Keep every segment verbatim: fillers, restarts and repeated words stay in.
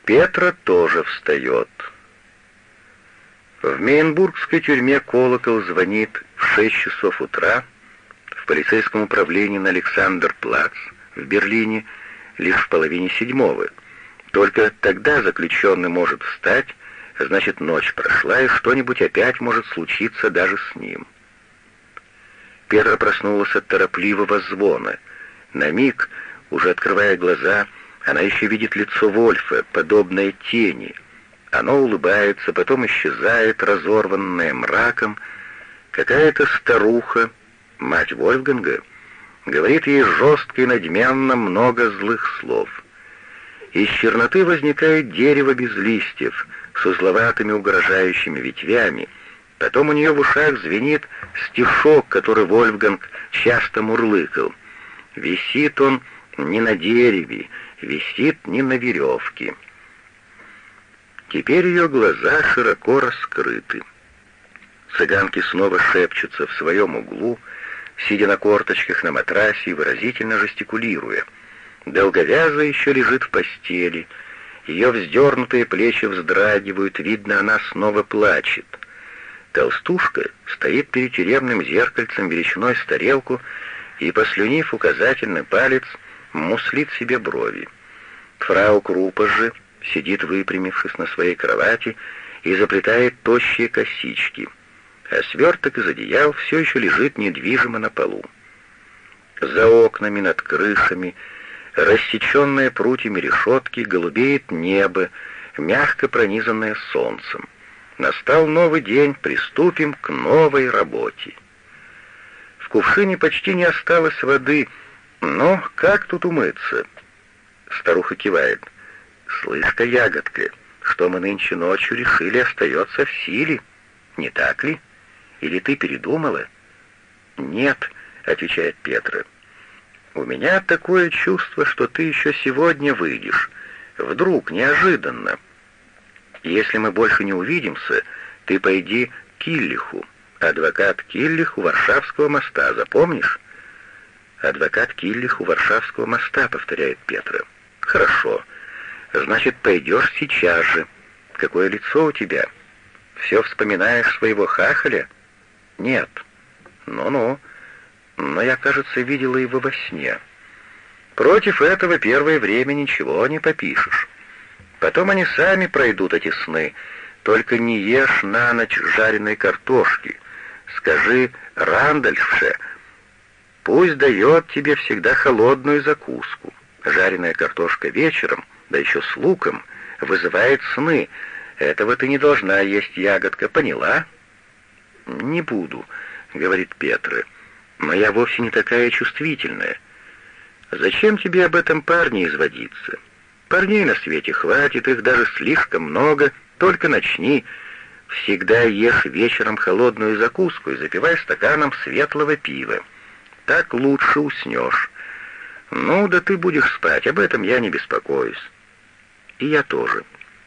Петра тоже встает. В Мейенбургской тюрьме колокол звонит в шесть часов утра, в полицейском управлении на Александр-Плац в Берлине лишь в половине седьмого. Только тогда заключенный может встать, значит, ночь прошла, и что-нибудь опять может случиться даже с ним. Петра проснулась от торопливого звона. На миг, уже открывая глаза, она еще видит лицо Вольфа, подобное тени. Оно улыбается, потом исчезает, разорванное мраком. Какая-то старуха, мать Вольфганга, говорит ей жестко и надменно много злых слов. Из черноты возникает дерево без листьев, с узловатыми угрожающими ветвями. Потом у нее в ушах звенит стишок, который Вольфганг часто мурлыкал. Висит он не на дереве, висит не на веревке. Теперь ее глаза широко раскрыты. Цыганки снова шепчутся в своем углу, сидя на корточках на матрасе и выразительно жестикулируя. Долговязая еще лежит в постели, ее вздернутые плечи вздрагивают, видно, она снова плачет. Толстушка стоит перед тюремным зеркальцем величиной с тарелку и, послюнив указательный палец, муслит себе брови. Фрау Крупа же сидит, выпрямившись на своей кровати, и заплетает тощие косички, а сверток из одеял все еще лежит недвижимо на полу. За окнами, над крышами, рассеченное прутьями решетки, голубеет небо, мягко пронизанное солнцем. Настал новый день, приступим к новой работе. В кувшине почти не осталось воды, но как тут умыться? Старуха кивает. «Слышь-ка, ягодка, что мы нынче ночью решили, остается в силе, не так ли? Или ты передумала?» «Нет», — отвечает Петра. «У меня такое чувство, что ты еще сегодня выйдешь. Вдруг, неожиданно. Если мы больше не увидимся, ты пойди к Киллиху. Адвокат Киллих у Варшавского моста, запомнишь?» «Адвокат Киллих у Варшавского моста», — повторяет Петра. «Хорошо. Значит, пойдешь сейчас же. Какое лицо у тебя? Все вспоминаешь своего хахаля?» «Нет». «Ну-ну. Но я, кажется, видела его во сне. Против этого первое время ничего не попишешь. Потом они сами пройдут, эти сны. Только не ешь на ночь жареной картошки. Скажи Рандольфше, пусть дает тебе всегда холодную закуску. Жареная картошка вечером, да еще с луком, вызывает сны. Этого ты не должна есть, ягодка, поняла?» «Не буду», — говорит Петра. «Но я вовсе не такая чувствительная. Зачем тебе об этом парне изводиться? Парней на свете хватит, их даже слишком много, только начни. Всегда ешь вечером холодную закуску и запивай стаканом светлого пива. Так лучше уснешь. Ну, да ты будешь спать, об этом я не беспокоюсь. И я тоже.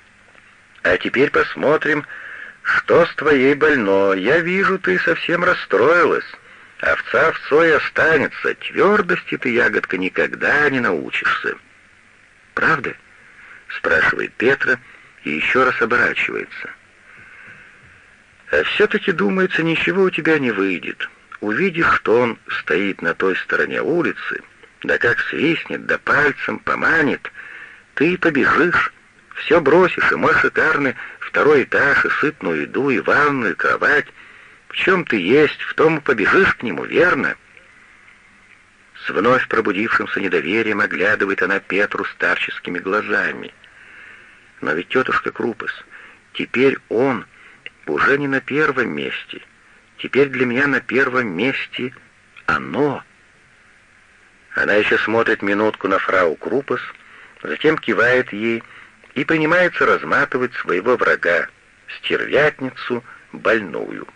А теперь посмотрим, что с твоей больной. Я вижу, ты совсем расстроилась. Овца овцой останется. Твердости ты, ягодка, никогда не научишься». «Правда?» — спрашивает Петра и еще раз оборачивается. «А все-таки, думается, ничего у тебя не выйдет. Увидишь, что он стоит на той стороне улицы, да как свистнет, да пальцем поманит, ты побежишь, все бросишь, и мой шикарный второй этаж, и сытную еду, и ванную, и кровать. В чем ты есть, в том и побежишь к нему, верно?» С вновь пробудившимся недоверием оглядывает она Петру старческими глазами. «Но ведь, тетушка Крупас, теперь он уже не на первом месте. Теперь для меня на первом месте оно». Она еще смотрит минутку на фрау Крупас, затем кивает ей и принимается разматывать своего врага, стервятницу больную.